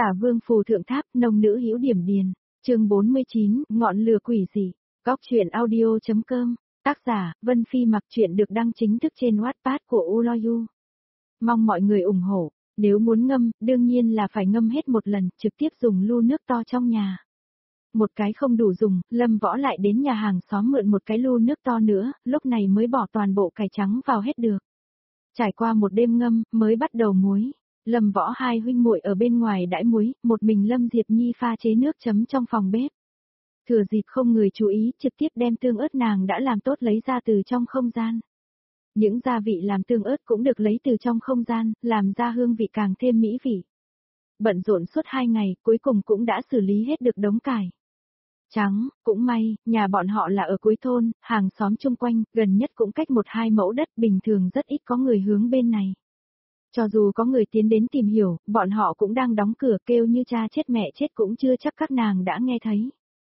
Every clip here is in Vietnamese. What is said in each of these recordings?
Tả Vương phù thượng tháp, nông nữ hữu điểm điền. Chương 49, ngọn lửa quỷ dị. Góc truyện audio.com. Tác giả, Vân Phi. Mặc truyện được đăng chính thức trên Wattpad của Uloyu. Mong mọi người ủng hộ. Nếu muốn ngâm, đương nhiên là phải ngâm hết một lần, trực tiếp dùng lu nước to trong nhà. Một cái không đủ dùng, Lâm Võ lại đến nhà hàng xóm mượn một cái lu nước to nữa, lúc này mới bỏ toàn bộ cải trắng vào hết được. Trải qua một đêm ngâm, mới bắt đầu muối. Lâm Võ hai huynh muội ở bên ngoài đãi muối, một mình Lâm Diệp Nhi pha chế nước chấm trong phòng bếp. Thừa dịp không người chú ý, trực tiếp đem tương ớt nàng đã làm tốt lấy ra từ trong không gian. Những gia vị làm tương ớt cũng được lấy từ trong không gian, làm ra hương vị càng thêm mỹ vị. Bận rộn suốt 2 ngày, cuối cùng cũng đã xử lý hết được đống cải trắng. Cũng may, nhà bọn họ là ở cuối thôn, hàng xóm chung quanh, gần nhất cũng cách 1-2 mẫu đất, bình thường rất ít có người hướng bên này. Cho dù có người tiến đến tìm hiểu, bọn họ cũng đang đóng cửa, kêu như cha chết mẹ chết cũng chưa chắc các nàng đã nghe thấy.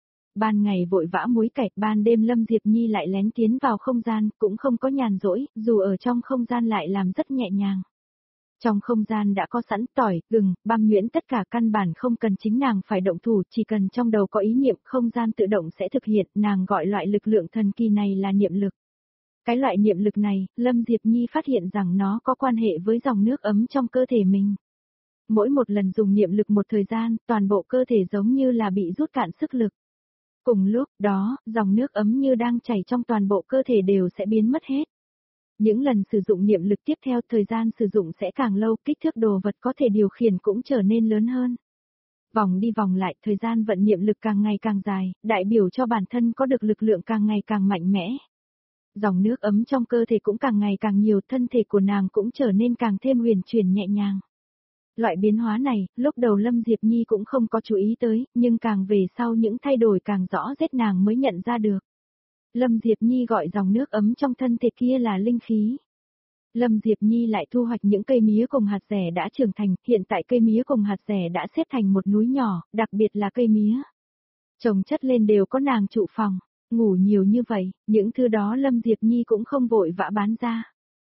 Ban ngày vội vã muối cải, ban đêm Lâm Diệp Nhi lại lén tiến vào không gian, cũng không có nhàn rỗi, dù ở trong không gian lại làm rất nhẹ nhàng. Trong không gian đã có sẵn tỏi, gừng, băm nhuyễn, tất cả căn bản không cần chính nàng phải động thủ, chỉ cần trong đầu có ý niệm, không gian tự động sẽ thực hiện. Nàng gọi loại lực lượng thần kỳ này là niệm lực. Cái loại niệm lực này, Lâm Diệp Nhi phát hiện rằng nó có quan hệ với dòng nước ấm trong cơ thể mình. Mỗi một lần dùng niệm lực một thời gian, toàn bộ cơ thể giống như là bị rút cạn sức lực. Cùng lúc đó, dòng nước ấm như đang chảy trong toàn bộ cơ thể đều sẽ biến mất hết. Những lần sử dụng niệm lực tiếp theo, thời gian sử dụng sẽ càng lâu, kích thước đồ vật có thể điều khiển cũng trở nên lớn hơn. Vòng đi vòng lại, thời gian vận niệm lực càng ngày càng dài, đại biểu cho bản thân có được lực lượng càng ngày càng mạnh mẽ. Dòng nước ấm trong cơ thể cũng càng ngày càng nhiều, thân thể của nàng cũng trở nên càng thêm huyền chuyển nhẹ nhàng. Loại biến hóa này, lúc đầu Lâm Diệp Nhi cũng không có chú ý tới, nhưng càng về sau những thay đổi càng rõ rệt nàng mới nhận ra được. Lâm Diệp Nhi gọi dòng nước ấm trong thân thể kia là linh khí. Lâm Diệp Nhi lại thu hoạch những cây mía cùng hạt dẻ đã trưởng thành, hiện tại cây mía cùng hạt dẻ đã xếp thành một núi nhỏ, đặc biệt là cây mía. Trồng chất lên đều có nàng trụ phòng. Ngủ nhiều như vậy, những thứ đó Lâm Diệp Nhi cũng không vội vã bán ra.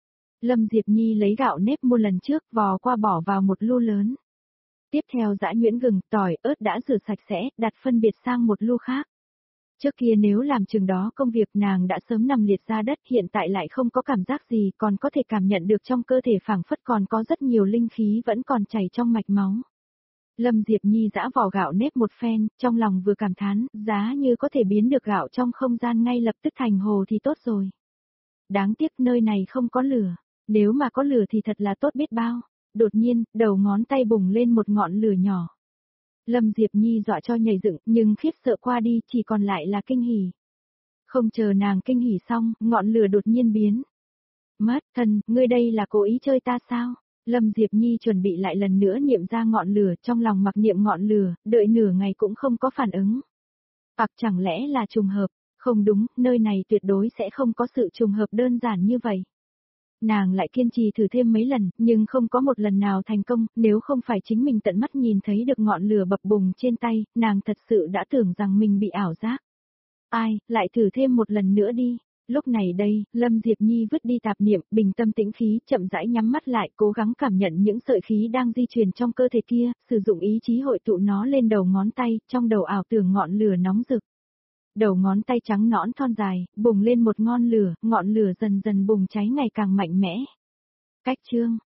Lâm Diệp Nhi lấy gạo nếp mua lần trước, vò qua bỏ vào một lu lớn. Tiếp theo giã nhuyễn, gừng, tỏi, ớt đã rửa sạch sẽ, đặt phân biệt sang một lu khác. Trước kia nếu làm chừng đó công việc nàng đã sớm nằm liệt ra đất, hiện tại lại không có cảm giác gì, còn có thể cảm nhận được trong cơ thể phảng phất còn có rất nhiều linh khí vẫn còn chảy trong mạch máu. Lâm Diệp Nhi giã vỏ gạo nếp một phen, trong lòng vừa cảm thán, giá như có thể biến được gạo trong không gian ngay lập tức thành hồ thì tốt rồi. Đáng tiếc nơi này không có lửa, nếu mà có lửa thì thật là tốt biết bao. Đột nhiên, đầu ngón tay bùng lên một ngọn lửa nhỏ. Lâm Diệp Nhi dọa cho nhảy dựng, nhưng khiếp sợ qua đi chỉ còn lại là kinh hỉ. Không chờ nàng kinh hỉ xong, ngọn lửa đột nhiên biến mất. Thần, ngươi đây là cố ý chơi ta sao? Lâm Diệp Nhi chuẩn bị lại lần nữa niệm ra ngọn lửa, trong lòng mặc niệm ngọn lửa, đợi nửa ngày cũng không có phản ứng. Hoặc chẳng lẽ là trùng hợp? Không đúng, nơi này tuyệt đối sẽ không có sự trùng hợp đơn giản như vậy. Nàng lại kiên trì thử thêm mấy lần, nhưng không có một lần nào thành công, nếu không phải chính mình tận mắt nhìn thấy được ngọn lửa bập bùng trên tay, nàng thật sự đã tưởng rằng mình bị ảo giác. Ai, lại thử thêm một lần nữa đi. Lúc này đây, Lâm Diệp Nhi vứt đi tạp niệm, bình tâm tĩnh khí, chậm rãi nhắm mắt lại, cố gắng cảm nhận những sợi khí đang di chuyển trong cơ thể kia, sử dụng ý chí hội tụ nó lên đầu ngón tay, trong đầu ảo tưởng ngọn lửa nóng rực. Đầu ngón tay trắng nõn thon dài, bùng lên một ngọn lửa, ngọn lửa dần dần bùng cháy ngày càng mạnh mẽ. Cách chương